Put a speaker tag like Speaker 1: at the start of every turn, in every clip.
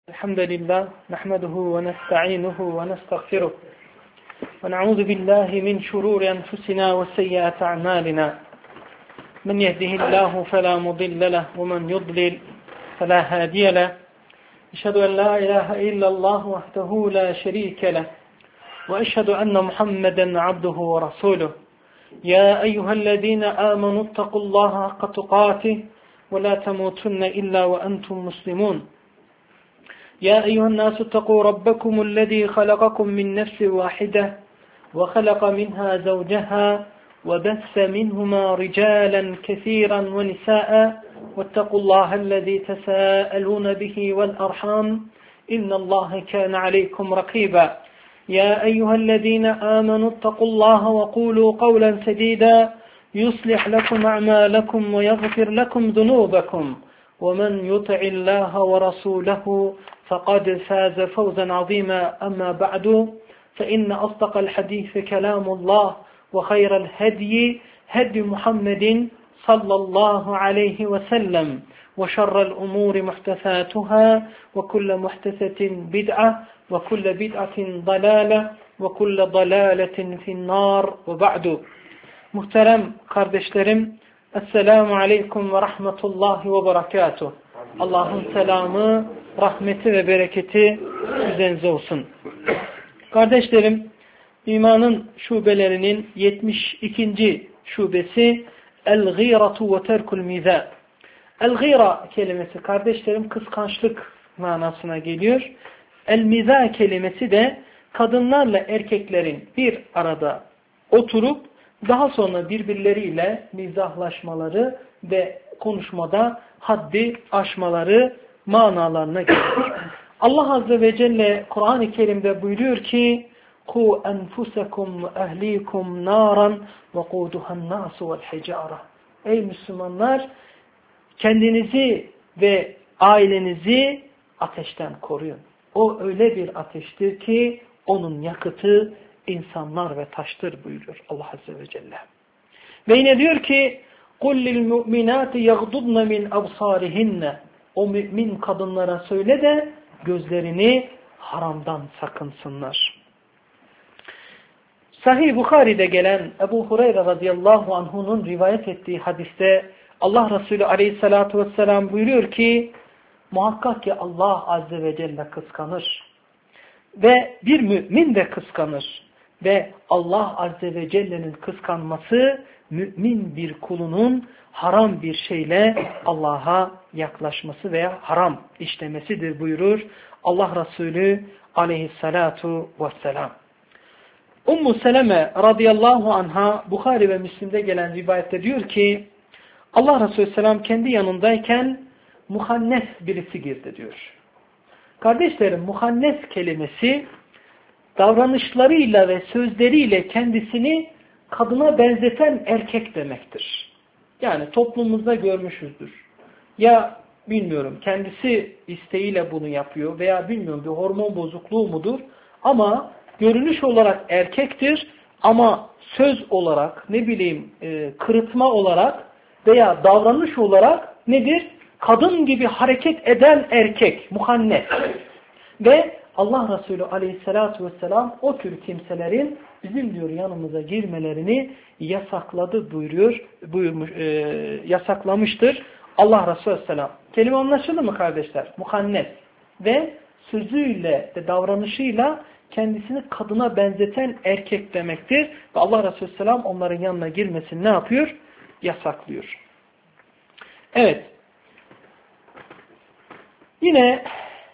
Speaker 1: الحمد لله نحمده ونستعينه ونستغفره ونعوذ بالله من شرور أنفسنا وسيئات أعمالنا من يهده الله فلا مضل له ومن يضلل فلا هادي له أشهد أن لا إله إلا الله وحده لا شريك له وأشهد أن محمدا عبده ورسوله يا أيها الذين آمنوا اتقوا الله حق تقاته ولا تموتن إلا وأنتم مسلمون يا أيها الناس اتقوا ربكم الذي خلقكم من نفس واحدة وخلق منها زوجها وبث منهما رجالا كثيرا ونساء واتقوا الله الذي تساءلون به والأرحام إن الله كان عليكم رقيبا يا أيها الذين آمنوا اتقوا الله وقولوا قولا سديدا يصلح لكم أعمالكم ويغفر لكم ذنوبكم ومن يطع الله ورسوله فقد فاز فوزا عظيما أما بعد فإن أصدق الحديث كلام الله وخير الهدي هدي محمد صلى الله عليه وسلم وشر الأمور محدثاتها وكل محدثة بدعة وكل بدعة ضلالة وكل ضلالة في النار وبعد. Muhterem kardeşlerim, Esselamu Aleyküm ve Rahmetullahi ve Berekatuh. Allah'ın selamı, rahmeti ve bereketi üzerinize olsun. Kardeşlerim, imanın şubelerinin 72. şubesi El-Gîratu ve Terkul Mizâ. El-Gîra kelimesi kardeşlerim kıskançlık manasına geliyor. El-Mizâ kelimesi de kadınlarla erkeklerin bir arada oturup daha sonra birbirleriyle mizahlaşmaları ve konuşmada haddi aşmaları manalarına geliyor. Allah Azze ve Celle Kur'an-ı Kerim'de buyuruyor ki "Ku enfusekum ehlikum naran ve kuduhan nasu vel hicara." Ey Müslümanlar, kendinizi ve ailenizi ateşten koruyun. O öyle bir ateştir ki onun yakıtı insanlar ve taştır buyuruyor Allah Azze ve Celle. Ve yine diyor ki قُلْ لِلْمُؤْمِنَاتِ يَغْضُضْنَ مِنْ أَبْصَارِهِنَّ O mümin kadınlara söyle de gözlerini haramdan sakınsınlar. Sahih Bukhari'de gelen Ebu Hureyre radıyallahu anhu'nun rivayet ettiği hadiste Allah Resulü aleyhissalatu vesselam buyuruyor ki muhakkak ki Allah Azze ve Celle kıskanır ve bir mümin de kıskanır. Ve Allah Azze ve Celle'nin kıskanması mümin bir kulunun haram bir şeyle Allah'a yaklaşması veya haram işlemesidir buyurur Allah Resulü aleyhissalatu vesselam. Ummu Seleme radıyallahu anha Bukhari ve Müslim'de gelen rivayette diyor ki Allah Resulü selam kendi yanındayken muhannes birisi girdi diyor. Kardeşlerim, muhannes kelimesi davranışlarıyla ve sözleriyle kendisini kadına benzeten erkek demektir. Yani toplumumuzda görmüşüzdür. Ya bilmiyorum kendisi isteğiyle bunu yapıyor veya bilmiyorum bir hormon bozukluğu mudur ama görünüş olarak erkektir ama söz olarak kırıtma olarak veya davranış olarak nedir? Kadın gibi hareket eden erkek, muhannes. Ve Allah Resulü aleyhissalatu vesselam o tür kimselerin bizim diyor yanımıza girmelerini yasaklamıştır Allah Resulü aleyhisselam. Kelime anlaşıldı mı kardeşler? Muhannes ve sözüyle ve davranışıyla kendisini kadına benzeten erkek demektir. Ve Allah Resulü aleyhisselam onların yanına girmesini ne yapıyor? Yasaklıyor. Evet. Yine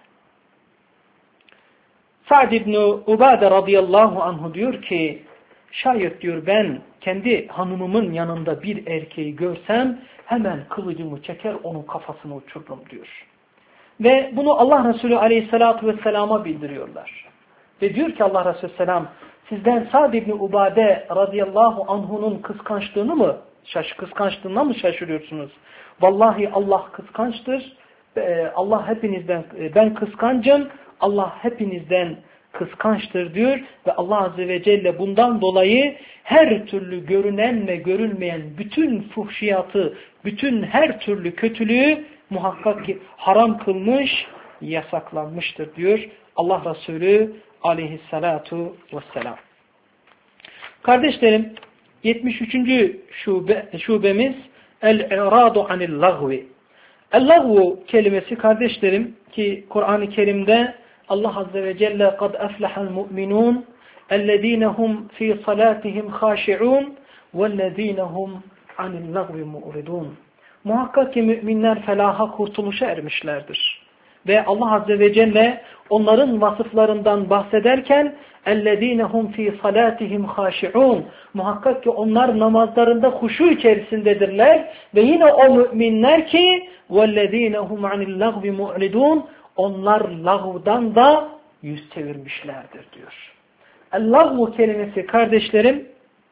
Speaker 1: Sa'd ibn Ubade radıyallahu anhu diyor ki şayet diyor ben kendi hanımımın yanında bir erkeği görsem hemen kılıcımı çeker onun kafasını uçururum diyor. Ve bunu Allah Resulü aleyhissalatu vesselama bildiriyorlar. Ve diyor ki Allah Resulü selam sizden Sa'd ibn Ubade radıyallahu anhu'nun kıskançlığına mı şaşırıyorsunuz? Vallahi Allah kıskançtır. Allah hepinizden ben kıskancım. Allah hepinizden kıskançtır diyor ve Allah Azze ve Celle bundan dolayı her türlü görünen ve görülmeyen bütün fuhşiyatı, bütün her türlü kötülüğü muhakkak ki haram kılmış yasaklanmıştır diyor Allah Resulü aleyhissalatu vesselam. Kardeşlerim, 73. şubemiz el-i'radu anil lagvi. El-lagvu kelimesi kardeşlerim ki Kur'an-ı Kerim'de Allah Azze ve Celle kad aflahal mu'minun ellezine hum fi salatihim khashi'un vellezine hum anil lagvi mu'ridun. Muhakkak ki müminler felaha, kurtuluşa ermişlerdir. Ve Allah Azze ve Celle onların vasıflarından bahsederken اَلَّذ۪ينَ هُمْ ف۪ي صَلَاتِهِمْ خَاشِعُونَ muhakkak ki onlar namazlarında huşu içerisindedirler. Ve yine o müminler ki وَالَّذ۪ينَ هُمْ عَنِ اللَّغْوِ مُعْرِدُونَ onlar lağvdan da yüz çevirmişlerdir diyor. El-lağvu kelimesi kardeşlerim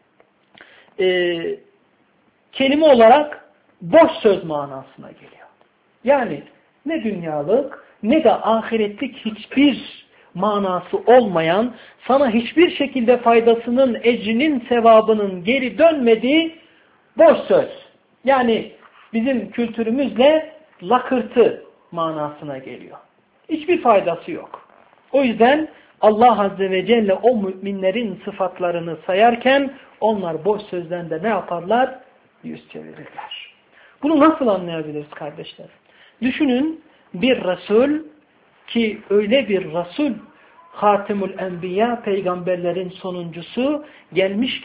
Speaker 1: kelime olarak boş söz manasına geliyor. Yani ne dünyalık ne de ahiretlik hiçbir manası olmayan, sana hiçbir şekilde faydasının, ecrinin, sevabının geri dönmediği boş söz. Yani bizim kültürümüzle lakırtı manasına geliyor. Hiçbir faydası yok. O yüzden Allah Azze ve Celle o müminlerin sıfatlarını sayarken onlar boş sözden de ne yaparlar? Yüz çevirirler. Bunu nasıl anlayabiliriz kardeşler? Düşünün bir Resul ki öyle bir Resul Hatimul Enbiya, peygamberlerin sonuncusu, gelmiş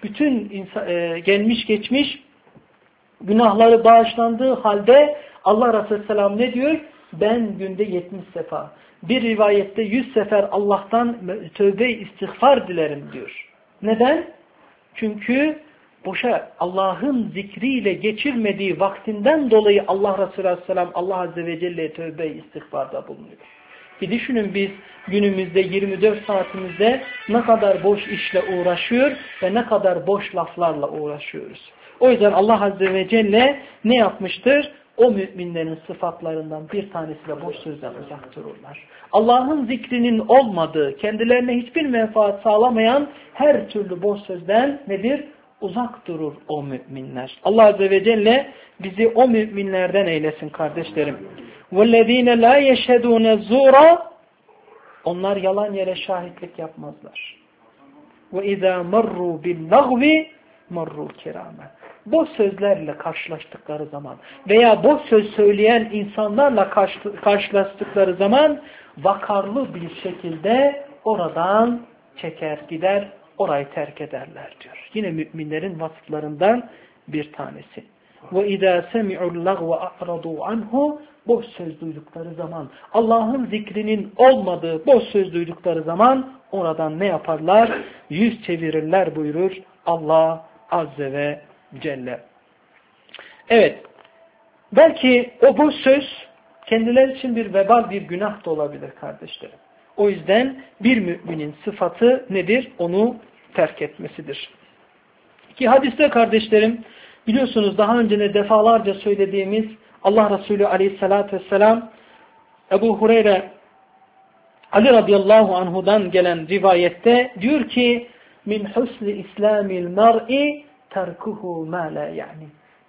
Speaker 1: geçmiş günahları bağışlandığı halde Allah Resulü Selam ne diyor? Ben günde 70 sefer, bir rivayette 100 sefer Allah'tan tövbe istiğfar dilerim diyor. Neden? Çünkü boşa Allah'ın zikriyle geçirmediği vaktinden dolayı Allah Resulü Aleyhisselam Allah Azze ve Celle'ye tövbe istiğfarda bulunuyor. Bir düşünün biz günümüzde 24 saatimizde ne kadar boş işle uğraşıyor ve ne kadar boş laflarla uğraşıyoruz. O yüzden Allah Azze ve Celle ne yapmıştır? O müminlerin sıfatlarından bir tanesiyle boş sözden uzak dururlar. Allah'ın zikrinin olmadığı, kendilerine hiçbir menfaat sağlamayan her türlü boş sözden nedir? Uzak durur o müminler. Allah Azze ve Celle bizi o müminlerden eylesin kardeşlerim. وَالَّذ۪ينَ لَا يَشْهَدُونَ الزُّورَ onlar yalan yere şahitlik yapmazlar. وَاِذَا مَرُّوا بِاللَّغْوِ مَرُّوا كِرَامًا boş sözlerle karşılaştıkları zaman veya boş söz söyleyen insanlarla karşılaştıkları zaman vakarlı bir şekilde oradan çeker gider, orayı terk ederler diyor. Yine müminlerin vasıflarından bir tanesi. وَاِذَا سَمِعُوا اللَّغْوَ أَعْرَضُوا عَنْهُ boş söz duydukları zaman, Allah'ın zikrinin olmadığı boş söz duydukları zaman oradan ne yaparlar? Yüz çevirirler buyurur Allah Azze ve Celle. Evet, belki o boş söz kendileri için bir vebal, bir günah da olabilir kardeşlerim. O yüzden bir müminin sıfatı nedir? Onu terk etmesidir. Ki hadiste kardeşlerim, biliyorsunuz daha önce de defalarca söylediğimiz Allah Resulü Aleyhisselatü Vesselam Ebu Hureyre Ali radıyallahu anhudan gelen rivayette diyor ki min husni islamil mar'i terkuhu ma la yani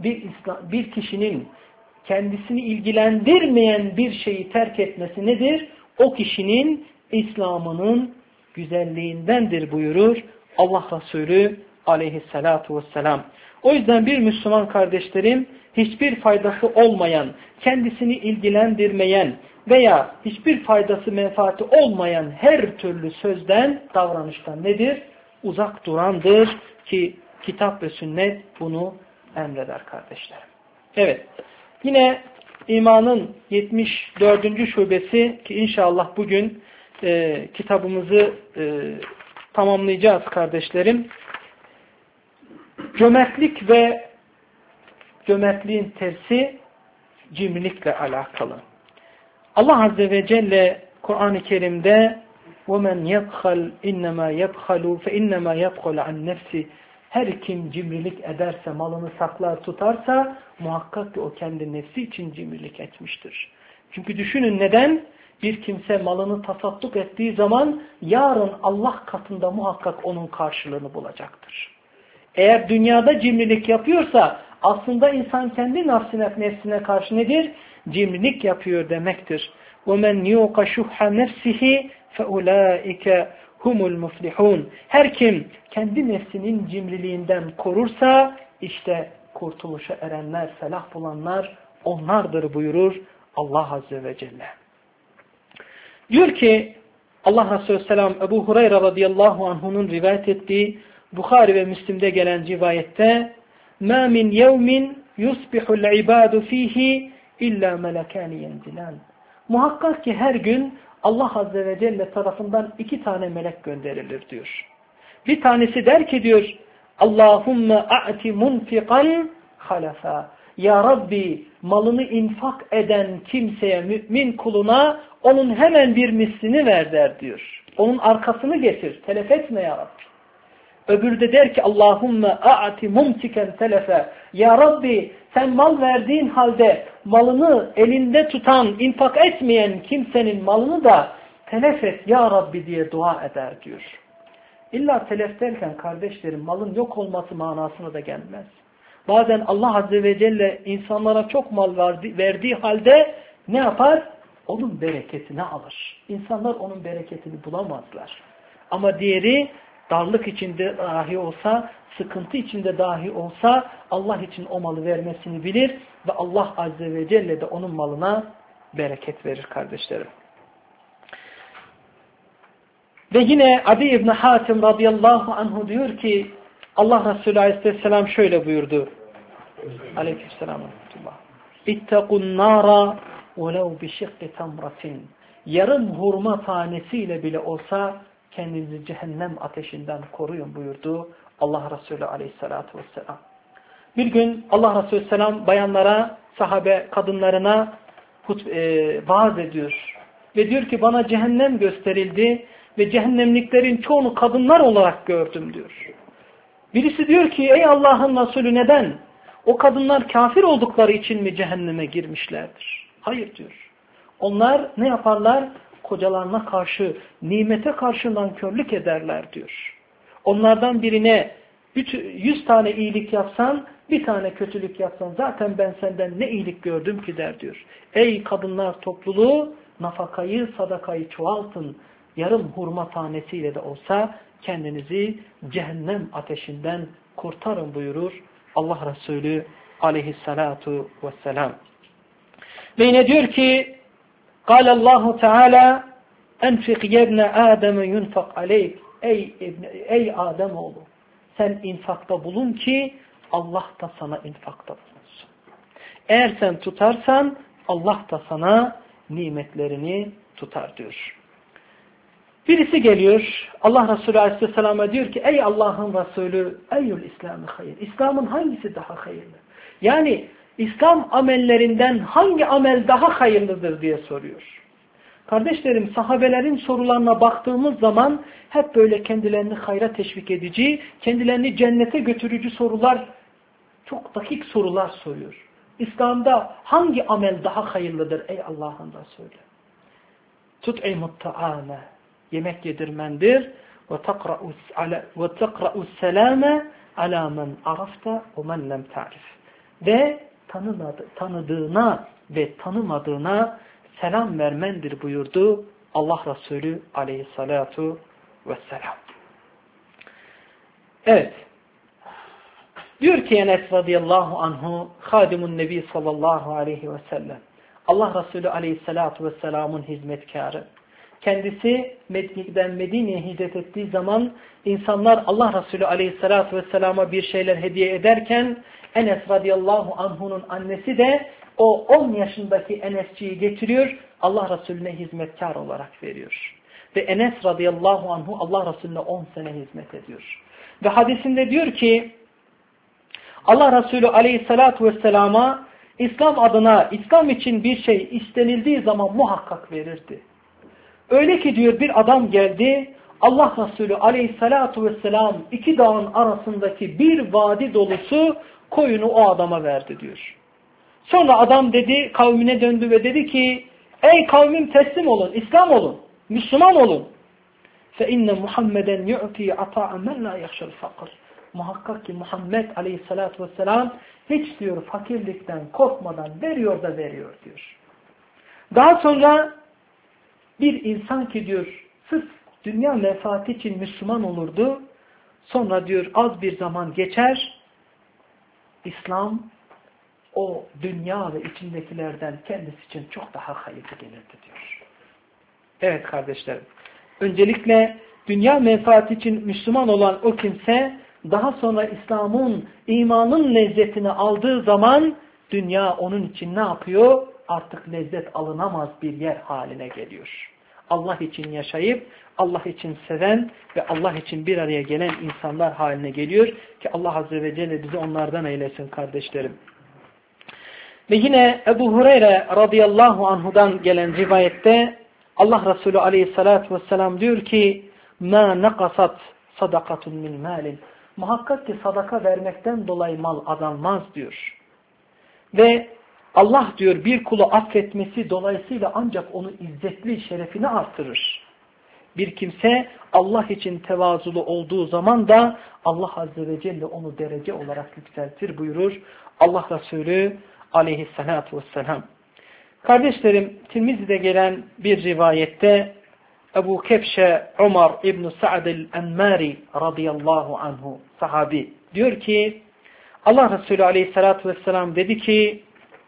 Speaker 1: bir kişinin kendisini ilgilendirmeyen bir şeyi terk etmesi nedir? O kişinin İslam'ının güzelliğindendir buyurur Allah Resulü Aleyhisselatü Vesselam. O yüzden bir Müslüman kardeşlerim hiçbir faydası olmayan, kendisini ilgilendirmeyen veya hiçbir faydası menfaati olmayan her türlü sözden, davranıştan nedir? Uzak durandır ki kitap ve sünnet bunu emreder kardeşlerim. Evet, yine imanın 74. şubesi ki inşallah bugün kitabımızı tamamlayacağız kardeşlerim. Cömertlik ve cömertliğin tersi cimrilikle alakalı. Allah Azze ve Celle Kur'an-ı Kerim'de وَمَنْ يَبْخَلْ اِنَّمَا يَبْخَلُوا فَاِنَّمَا يَبْخَلَ عَنْ نَفْسِ her kim cimrilik ederse, malını saklar tutarsa muhakkak ki o kendi nefsi için cimrilik etmiştir. Çünkü düşünün neden? Bir kimse malını tasadduk ettiği zaman yarın Allah katında muhakkak onun karşılığını bulacaktır. Eğer dünyada cimrilik yapıyorsa aslında insan kendi nefsine karşı nedir? Cimrilik yapıyor demektir. وَمَنْ يُوقَ شُحَّ نَفْسِهِ فَاُولَٰئِكَ humul muflihun. Her kim kendi nefsinin cimriliğinden korursa işte kurtuluşa erenler, felah bulanlar onlardır buyurur Allah Azze ve Celle. Diyor ki Allah Resulü Selam Ebu Hureyre radıyallahu anh'unun rivayet ettiği Bukhari ve Müslim'de gelen rivayette مَا مِنْ يَوْمٍ يُصْبِحُ الْعِبَادُ ف۪يهِ اِلَّا مَلَكَانِ يَنْزِلَانِ. Muhakkak ki her gün Allah Azze ve Celle tarafından 2 tane melek gönderilir diyor. Bir tanesi der ki diyor Allahümme a'ti munfiqan halafa. Ya Rabbi malını infak eden kimseye, mümin kuluna onun hemen bir mislini ver der diyor. Onun arkasını getir. Telef etme ya Rabbi. Öbürü de der ki Allahümme a'ti mumsiken telefe. Ya Rabbi sen mal verdiğin halde malını elinde tutan, infak etmeyen kimsenin malını da telef et ya Rabbi diye dua eder diyor. İlla telef derken kardeşlerim malın yok olması manasına da gelmez. Bazen Allah Azze ve Celle insanlara çok mal verdiği halde ne yapar? Onun bereketini alır. İnsanlar onun bereketini bulamazlar. Ama diğeri darlık içinde dahi olsa, sıkıntı içinde dahi olsa Allah için o malı vermesini bilir ve Allah Azze ve Celle de onun malına bereket verir kardeşlerim. Ve yine Adi İbni Hatim radıyallahu anhu diyor ki Allah Resulü aleyhisselam şöyle buyurdu. Aleykümselam. İttekun nara velev bişikki tamratin. Yarım hurma tanesiyle bile olsa kendinizi cehennem ateşinden koruyun buyurdu Allah Resulü aleyhissalatu vesselam. Bir gün Allah Resulü selam bayanlara, sahabe kadınlarına vaaz ediyor. Ve diyor ki bana cehennem gösterildi ve cehennemliklerin çoğunu kadınlar olarak gördüm diyor. Birisi diyor ki ey Allah'ın Resulü neden? O kadınlar kafir oldukları için mi cehenneme girmişlerdir? Hayır diyor. Onlar ne yaparlar? Kocalarına karşı, nimete karşı nankörlük ederler diyor. Onlardan birine 100 tane iyilik yapsan, bir tane kötülük yapsan zaten ben senden ne iyilik gördüm ki der diyor. Ey kadınlar topluluğu nafakayı, sadakayı çoğaltın. Yarım hurma tanesiyle de olsa kendinizi cehennem ateşinden kurtarın buyurur Allah Resulü aleyhissalatu vesselam. Ve yine diyor ki Allahu Teala enfik yebne Adem'e yunfak aleyk. Ey Adem oğlu sen infakta bulun ki Allah da sana infakta bulunsun. Eğer sen tutarsan Allah da sana nimetlerini tutar diyor. Birisi geliyor Allah Resulü Aleyhisselam'a diyor ki ey Allah'ın Resulü eyyül İslam'ı hayır. İslam'ın hangisi daha hayırlı? Yani İslam amellerinden hangi amel daha hayırlıdır diye soruyor. Kardeşlerim sahabelerin sorularına baktığımız zaman hep böyle kendilerini hayra teşvik edici, kendilerini cennete götürücü sorular, çok dakik sorular soruyor. İslam'da hangi amel daha hayırlıdır ey Allah'ın Resulü? Tut'imut ta'ame, yemek yedirmendir. Ve tekra'us selame ala men arafta ve men lem ta'rif. Ve tanıdığına ve tanımadığına selam vermendir buyurdu Allah Resulü aleyhissalatu vesselam. Evet. Diyor ki Enes radıyallahu anhu hadimun nebi sallallahu aleyhi ve sellem. Allah Resulü aleyhissalatu vesselamın hizmetkarı. Kendisi Medine'ye hicret ettiği zaman insanlar Allah Resulü aleyhissalatu vesselama bir şeyler hediye ederken Enes radıyallahu anhu'nun annesi de o 10 yaşındaki Enesciyi getiriyor, Allah Resulüne hizmetkar olarak veriyor. Ve Enes radıyallahu anhu Allah Resulüne 10 sene hizmet ediyor. Ve hadisinde diyor ki Allah Resulü aleyhissalatu vesselama İslam adına, İslam için bir şey istenildiği zaman muhakkak verirdi. Öyle ki diyor bir adam geldi, Allah Resulü aleyhissalatu vesselam 2 dağın arasındaki bir vadi dolusu koyunu o adama verdi diyor. Sonra adam dedi, kavmine döndü ve dedi ki ey kavmim teslim olun, İslam olun, Müslüman olun. فَاِنَّ مُحَمَّدًا يُعْتِي عَطَاءً مَنْ لَا يَخْشَ الْفَقْرِ. Muhakkak ki Muhammed aleyhissalatu vesselam hiç diyor fakirlikten korkmadan veriyor da veriyor diyor. Daha sonra bir insan ki diyor sırf dünya menfaati için Müslüman olurdu. Sonra diyor az bir zaman geçer. İslam o dünya ve içindekilerden kendisi için çok daha hayırlı gelirdi diyor. Evet kardeşlerim. Öncelikle dünya menfaati için Müslüman olan o kimse daha sonra İslam'ın, imanın lezzetini aldığı zaman dünya onun için ne yapıyor? Artık lezzet alınamaz bir yer haline geliyor. Allah için yaşayıp Allah için seven ve Allah için bir araya gelen insanlar haline geliyor ki Allah Azze ve Celle bizi onlardan eylesin kardeşlerim. Ve yine Ebu Hureyre radıyallahu anhudan gelen rivayette Allah Resulü aleyhissalatu vesselam diyor ki مَا نَقَصَتْ صَدَقَةٌ مِنْ مَالٍ Muhakkak ki sadaka vermekten dolayı mal azalmaz diyor. Ve Allah diyor bir kulu affetmesi dolayısıyla ancak onu izzetli, şerefini artırır. Bir kimse Allah için tevazulu olduğu zaman da Allah Azze ve Celle onu derece olarak yükseltir buyurur Allah Resulü aleyhissalatu vesselam. Kardeşlerim, Tirmizi'de gelen bir rivayette Ebu Kebşe Umar İbn-i Sa'd el-Emmari radıyallahu anhu sahabi diyor ki Allah Resulü aleyhissalatu vesselam dedi ki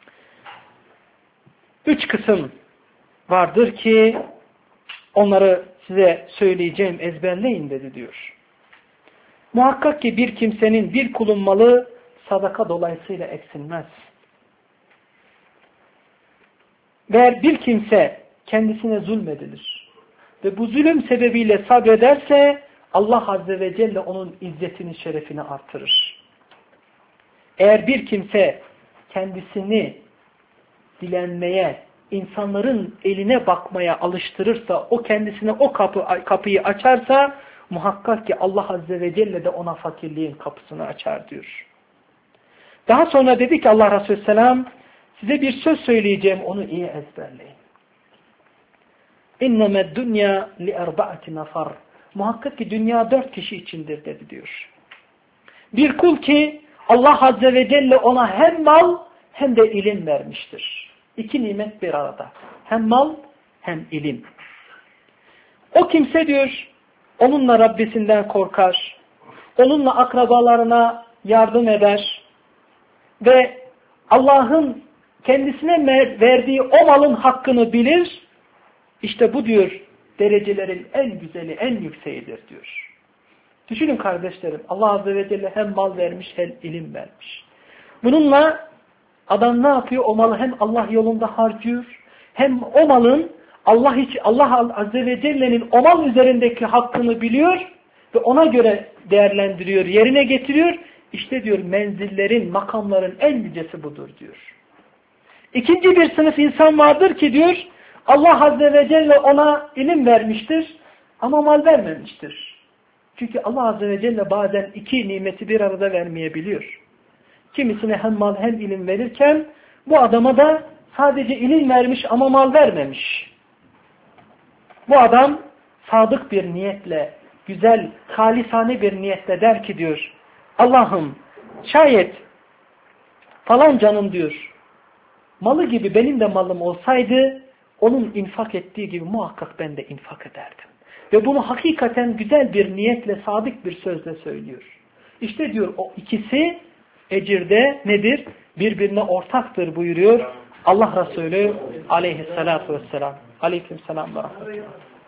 Speaker 1: 3 kısım vardır ki onları size söyleyeceğim, ezberleyin dedi diyor. Muhakkak ki bir kimsenin, bir kulun malı sadaka dolayısıyla eksilmez. Ve bir kimse kendisine zulmedilir ve bu zulüm sebebiyle sabrederse Allah Azze ve Celle onun izzetini, şerefini artırır. Eğer bir kimse kendisini dilenmeye, insanların eline bakmaya alıştırırsa, o kendisine o kapıyı açarsa muhakkak ki Allah Azze ve Celle de ona fakirliğin kapısını açar diyor. Daha sonra dedi ki Allah Resulü Selam size bir söz söyleyeceğim, onu iyi ezberleyin. İnnemed dünya li erba'ati nafar. Muhakkak ki dünya 4 kişi içindir dedi diyor. Bir kul ki Allah Azze ve Celle ona hem mal hem de ilim vermiştir. 2 nimet bir arada. Hem mal hem ilim. O kimse diyor onunla Rabbisinden korkar. Onunla akrabalarına yardım eder. Ve Allah'ın kendisine verdiği o malın hakkını bilir. İşte bu diyor derecelerin en güzeli, en yükseğidir diyor. Düşünün kardeşlerim, Allah Azze ve Celle hem mal vermiş hem ilim vermiş. Bununla adam ne yapıyor? O malı hem Allah yolunda harcıyor, hem o malın Allah Azze ve Celle'nin o mal üzerindeki hakkını biliyor ve ona göre değerlendiriyor, yerine getiriyor. İşte diyor menzillerin, makamların en yücesi budur diyor. İkinci bir sınıf insan vardır ki diyor Allah Azze ve Celle ona ilim vermiştir ama mal vermemiştir. Çünkü Allah Azze ve Celle bazen 2 nimeti bir arada vermeyebiliyor. Kimisine hem mal hem ilim verirken bu adama da sadece ilim vermiş ama mal vermemiş. Bu adam sadık bir niyetle, güzel, halisane bir niyetle der ki diyor Allah'ım şayet falan canım diyor malı gibi benim de malım olsaydı onun infak ettiği gibi muhakkak ben de infak ederdim. Ve bunu hakikaten güzel bir niyetle, sadık bir sözle söylüyor. İşte diyor o ikisi ecirde nedir? Birbirine ortaktır buyuruyor Allah Resulü aleyhissalatu vesselam. Aleykümselam ve rahmetullah.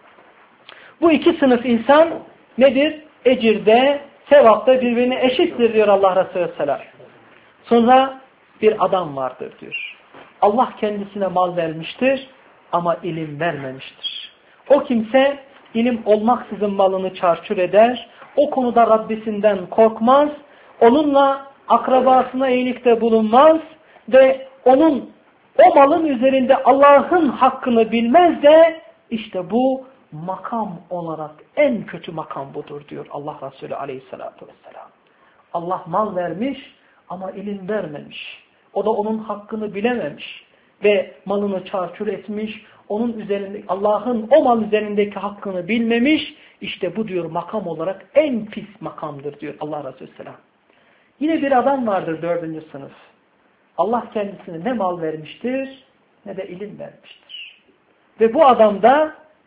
Speaker 1: Bu 2 sınıf insan nedir? Ecirde, sevapta birbirine eşittir diyor Allah Resulü vesselam. Sonra bir adam vardır diyor. Allah kendisine mal vermiştir ama ilim vermemiştir. O kimse ilim olmaksızın malını çarçur eder. O konuda Rabbisinden korkmaz. Onunla akrabasına iyilikte bulunmaz. Ve onun o malın üzerinde Allah'ın hakkını bilmez de işte bu makam olarak en kötü makam budur diyor Allah Resulü aleyhissalatu vesselam. Allah mal vermiş ama ilim vermemiş. O da onun hakkını bilememiş ve malını çarçur etmiş. Onun üzerinde Allah'ın o mal üzerindeki hakkını bilmemiş. İşte bu diyor makam olarak en pis makamdır diyor Allah Resulü Selam. Yine bir adam vardır 4. sınıf. Allah kendisine ne mal vermiştir ne de ilim vermiştir. Ve bu adam da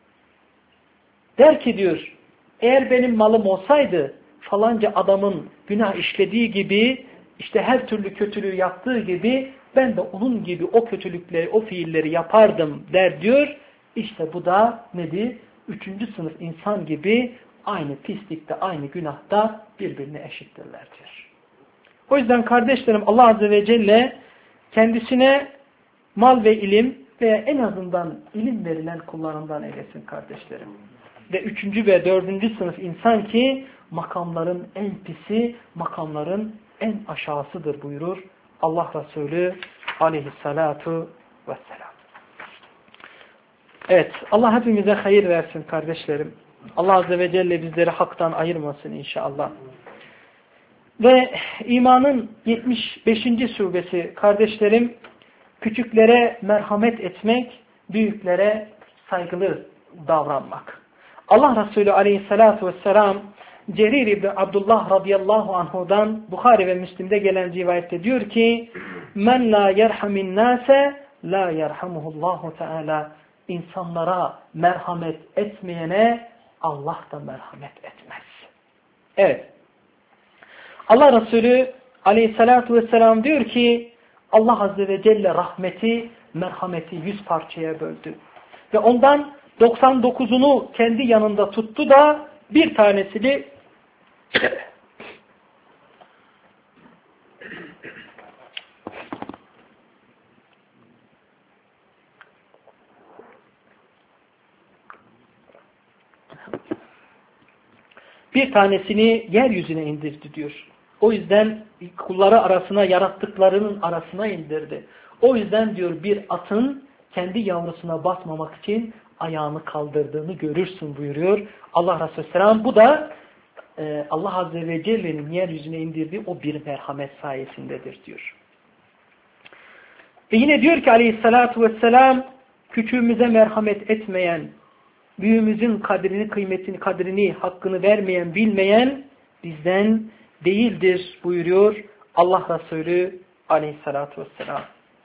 Speaker 1: Der ki diyor, eğer benim malım olsaydı falanca adamın günah işlediği gibi, işte her türlü kötülüğü yaptığı gibi ben de onun gibi o kötülükleri, o fiilleri yapardım der diyor. İşte bu da nedir? 3. sınıf insan gibi aynı pislikte, aynı günahta birbirine eşittirler diyor. O yüzden kardeşlerim, Allah Azze ve Celle kendisine mal ve ilim veya en azından ilim verilen kullarından eylesin kardeşlerim. Ve 3. ve 4. sınıf insan ki makamların en pisi, makamların en aşağısıdır buyurur Allah Resulü aleyhissalatu vesselam. Evet, Allah hepimize hayır versin kardeşlerim. Allah Azze ve Celle bizleri haktan ayırmasın inşallah. Ve imanın 75. suresi kardeşlerim, küçüklere merhamet etmek, büyüklere saygılı davranmak. Allah Resulü aleyhissalatu vesselam Cerir İbni Abdullah radıyallahu anhudan Bukhari ve Müslim'de gelen rivayette diyor ki men la yerhamin nase la yerhamuhullahu teala, insanlara merhamet etmeyene Allah da merhamet etmez. Evet. Allah Resulü aleyhissalatu vesselam diyor ki Allah Azze ve Celle rahmeti, merhameti 100 parçaya böldü. Ve ondan 99'unu kendi yanında tuttu da bir tanesini yeryüzüne indirdi diyor. O yüzden kulları arasına, yarattıklarının arasına indirdi. O yüzden diyor bir atın kendi yavrusuna basmamak için ayağını kaldırdığını görürsün buyuruyor Allah Resulü Selam. Bu da Allah Azze ve Celle'nin yeryüzüne indirdiği o bir merhamet sayesindedir diyor. Ve yine diyor ki aleyhissalatu vesselam, küçüğümüze merhamet etmeyen, büyüğümüzün kadrini, kıymetini, kadrini, hakkını vermeyen, bilmeyen bizden değildir buyuruyor Allah Resulü aleyhissalatu vesselam.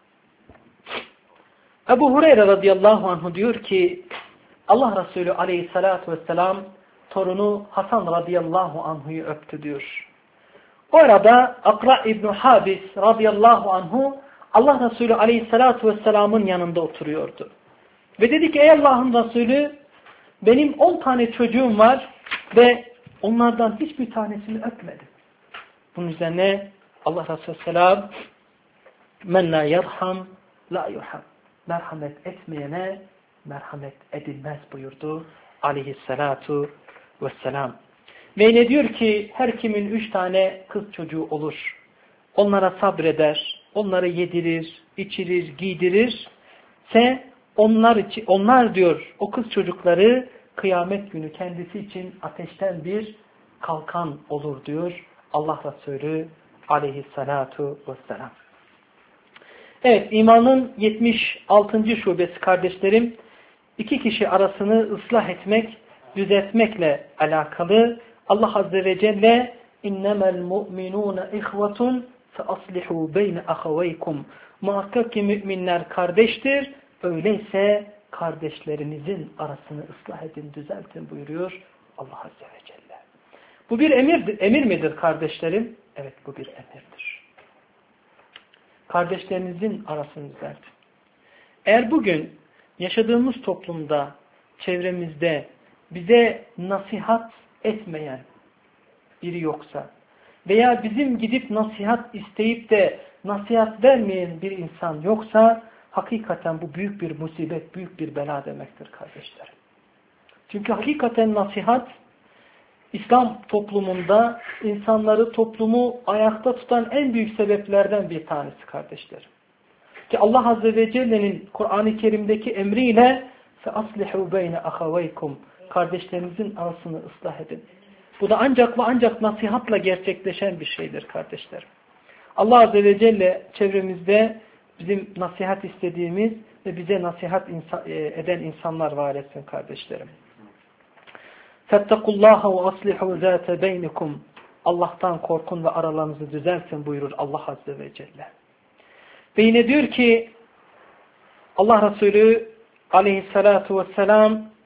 Speaker 1: Ebu Hureyre radıyallahu anh diyor ki Allah Resulü aleyhissalatu vesselam torunu Hasan radıyallahu anhu'yu öptü diyor. O arada Akra İbn Habis radıyallahu anhu Allah Resulü aleyhissalatu vesselamın yanında oturuyordu. Ve dedi ki ey Allah'ın Resulü, benim 10 tane çocuğum var ve onlardan hiçbir tanesini öpmedim. Bunun üzerine Allah Resulü selam men la yerham la yuham, merhamet etmeyene merhamet edilmez buyurdu aleyhissalatu vesselam. Ve ne diyor ki her kimin 3 tane kız çocuğu olur, onlara sabreder, onları yedirir, içirir, giydirir onlar diyor o kız çocukları kıyamet günü kendisi için ateşten bir kalkan olur diyor Allah Resulü aleyhissalatu vesselam. Evet, imanın 76. şubesi kardeşlerim, 2 kişi arasını ıslah etmek, düzeltmekle alakalı. Allah Azze ve Celle innemel mu'minûne ihvetun fe aslihû beyne ahaveykum, muhakkak ki müminler kardeştir, öyleyse kardeşlerinizin arasını ıslah edin, düzeltin buyuruyor Allah Azze ve Celle. Bu bir emir midir kardeşlerim? Evet, bu bir emirdir. Kardeşlerinizin arasını düzeltin. Eğer bugün yaşadığımız toplumda, çevremizde bize nasihat etmeyen biri yoksa veya bizim gidip nasihat isteyip de nasihat vermeyen bir insan yoksa hakikaten bu büyük bir musibet, büyük bir bela demektir kardeşlerim. Çünkü hakikaten nasihat İslam toplumunda insanları, toplumu ayakta tutan en büyük sebeplerden bir tanesi kardeşlerim. Ki Allah Azze ve Celle'nin Kur'an-ı Kerim'deki emriyle فَأَصْلِحُوا بَيْنَ أَخَوَيْكُمْ, kardeşlerinizin arasını ıslah edin. Bu da ancak ve ancak nasihatla gerçekleşen bir şeydir kardeşlerim. Allah Azze ve Celle çevremizde bizim nasihat istediğimiz ve bize nasihat eden insanlar var etsin kardeşlerim. فَاتَّقُوا اللّٰهَ وَأَصْلِحُوا ذَاتَ بَيْنِكُمْ, Allah'tan korkun ve aralarınızı düzeltin buyurur Allah Azze ve Celle. Ve yine diyor ki Allah Resulü aleyhissalatu vesselam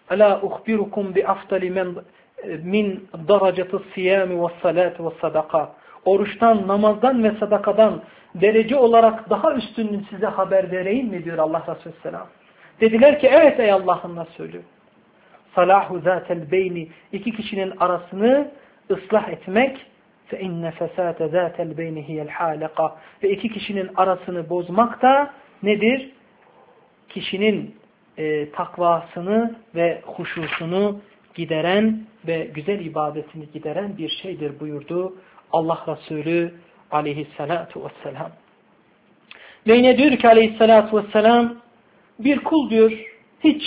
Speaker 1: Ela uhbirukum bi afdali min dereceti siyami ve salati ve sadaka. Oruçtan, namazdan ve sadakadan derece olarak daha üstünlüğünü size haber vereyim mi diyor Allah Resulü Selam. Dediler ki evet ey Allah'ın Resulü. Salahu zatel beyni, iki kişinin arasını ıslah etmek fe inne fesate zatel beyni hiyel halika, ve iki kişinin arasını bozmak da nedir? Kişinin takvasını ve huşusunu gideren ve güzel ibadetini gideren bir şeydir buyurdu Allah Resulü aleyhissalatu vesselam. Ve yine diyor ki aleyhissalatu vesselam, bir kul diyor hiç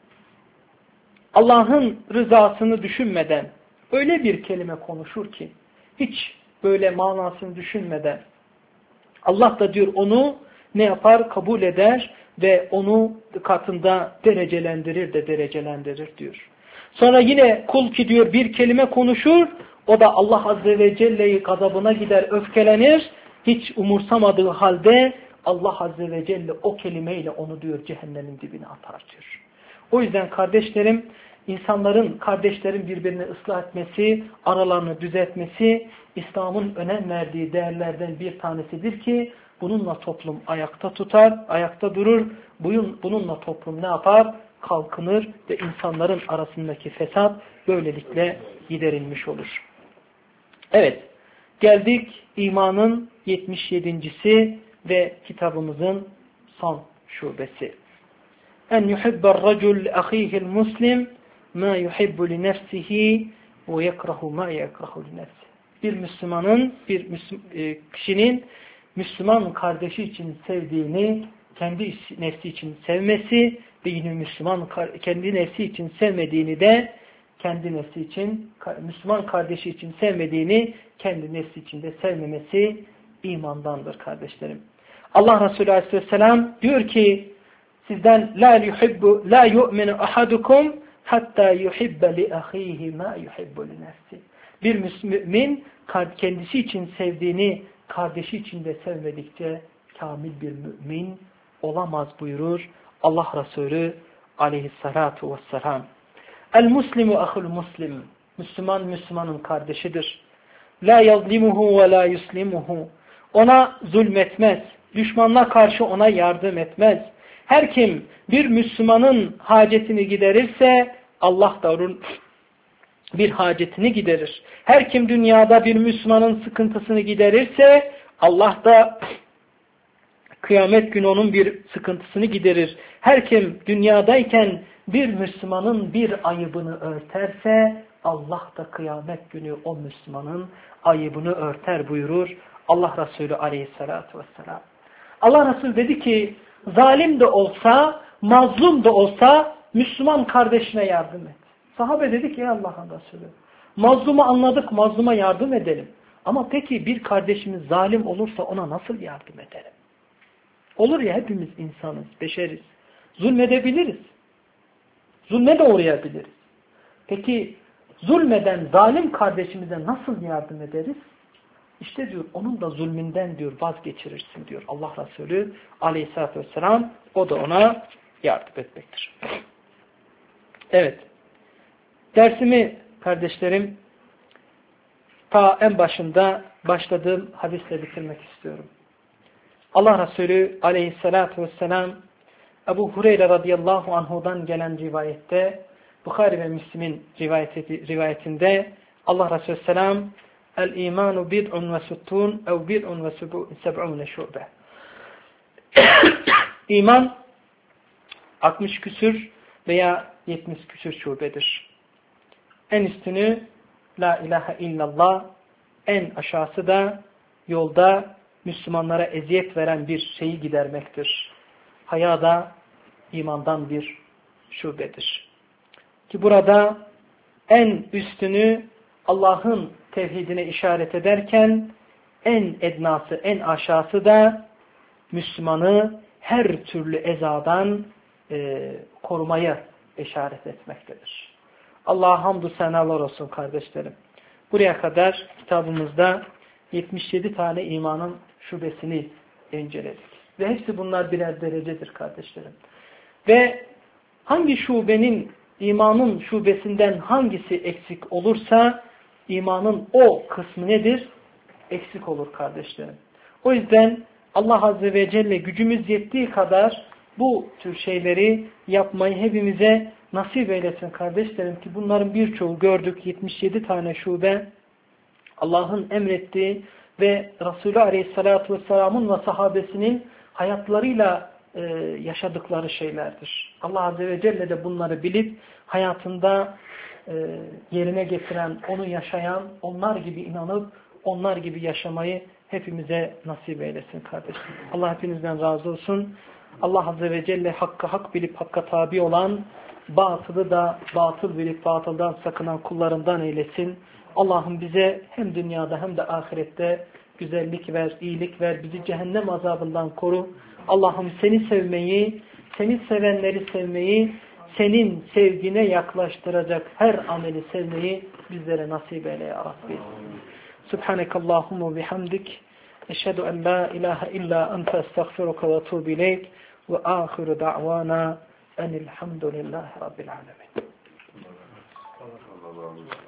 Speaker 1: Allah'ın rızasını düşünmeden öyle bir kelime konuşur ki, hiç böyle manasını düşünmeden Allah da diyor onu ne yapar? Kabul eder ve onu katında derecelendirir diyor. Sonra yine kul ki diyor bir kelime konuşur, o da Allah Azze ve Celle'yi gazabına gider, öfkelenir, hiç umursamadığı halde Allah Azze ve Celle o kelimeyle onu diyor cehennemin dibine atar diyor. O yüzden kardeşlerim, kardeşlerin birbirini ıslah etmesi, aralarını düzeltmesi, İslam'ın önem verdiği değerlerden bir tanesidir ki, bununla toplum ayakta durur, bununla toplum ne yapar? Kalkınır ve insanların arasındaki fesat böylelikle giderilmiş olur. Evet, geldik imanın 77.si ve kitabımızın son şubesi. En yuhibber racul ahihil muslim ma yuhibbu li nefsihi ve yekrahu ma yekrahu li nefsihi. Bir kişinin Müslüman kardeşi için sevdiğini kendi nefsi için sevmesi ve yine kendi nefsi için sevmediğini de Müslüman kardeşi için sevmediğini kendi nefsi için de sevmemesi imandandır kardeşlerim. Allah Resulü Aleyhisselam diyor ki sizden la yu'minu ahadukum hatta yuhibbe li ahihi ma yuhibbu li nefsi. Bir mümin kendisi için sevdiğini kardeşi için de sevmedikçe kamil bir mümin olamaz buyurur Allah Resulü aleyhissalatu vesselam. El muslimu ahul muslim. Müslüman Müslümanın kardeşidir. La yazlimuhu ve la yuslimuhu. Ona zulmetmez. Düşmanına karşı ona yardım etmez. Her kim bir Müslümanın hacetini giderirse Allah da onun bir hacetini giderir. Her kim dünyada bir Müslümanın sıkıntısını giderirse Allah da kıyamet günü onun bir sıkıntısını giderir. Her kim dünyadayken bir Müslümanın bir ayıbını örterse Allah da kıyamet günü o Müslümanın ayıbını örter buyurur Allah Resulü aleyhissalatu vesselam. Allah Resulü dedi ki zalim de olsa, mazlum da olsa Müslüman kardeşine yardım et. Sahabe dedi ki ey Allah'ın Resulü, mazlumu anladık, mazluma yardım edelim. Ama peki bir kardeşimiz zalim olursa ona nasıl yardım edelim? Olur ya, hepimiz insanız, beşeriz. Zulmedebiliriz. Zulme de uğrayabiliriz. Peki zulmeden zalim kardeşimize nasıl yardım ederiz? İşte diyor onun da zulmünden diyor vazgeçirirsin diyor Allah Resulü aleyhissalatü vesselam. O da ona yardım etmektir. Evet. Dersimi kardeşlerim ta en başında başladığım hadisle bitirmek istiyorum. Allah Resulü aleyhissalatü vesselam Ebu Hureyre radıyallahu anhudan gelen rivayette, Bukhari ve Müslim'in rivayetinde Allah Resulü selam el imanu bid'un ve suttun ev bid'un ve seb'un şube. İman 60 küsür veya 70 küsür şubedir. En üstünü la ilahe illallah, en aşağısı da yolda Müslümanlara eziyet veren bir şeyi gidermektir. Haya da imandan bir şubedir. Ki burada en üstünü Allah'ın tevhidine işaret ederken en ednası, en aşağısı da Müslümanı her türlü ezadan korumaya işaret etmektedir. Allah'a hamdü senalar olsun kardeşlerim. Buraya kadar kitabımızda 77 tane imanın şubesini inceledik. Ve hepsi bunlar birer derecedir kardeşlerim. Ve hangi şubenin imanın şubesinden hangisi eksik olursa imanın o kısmı nedir? Eksik olur kardeşlerim. O yüzden Allah Azze ve Celle gücümüz yettiği kadar bu tür şeyleri yapmayı hepimize nasip eylesin kardeşlerim ki bunların birçoğu gördük. 77 tane şube Allah'ın emrettiği ve Resulü Aleyhisselatü Vesselam'ın ve sahabesinin hayatlarıyla yaşadıkları şeylerdir. Allah Azze ve Celle de bunları bilip hayatında yerine getiren, onu yaşayan, onlar gibi inanıp onlar gibi yaşamayı hepimize nasip eylesin kardeşim. Allah hepinizden razı olsun. Allah Azze ve Celle hakkı hak bilip hakka tabi olan, batılı da batıl bilip batıldan sakınan kullarından eylesin. Allah'ım bize hem dünyada hem de ahirette güzellik ver, iyilik ver, bizi cehennem azabından koru. Allah'ım seni sevmeyi, seni sevenleri sevmeyi, senin sevgine yaklaştıracak her ameli sevmeyi bizlere nasip eyle ya Rabbi. Subhanekallahumma bihamdik. Eşhedü en la ilahe illa ente estağfiruka ve etûbü ileyk. Ve âhiru da'vana enilhamdülillahi rabbil alemin.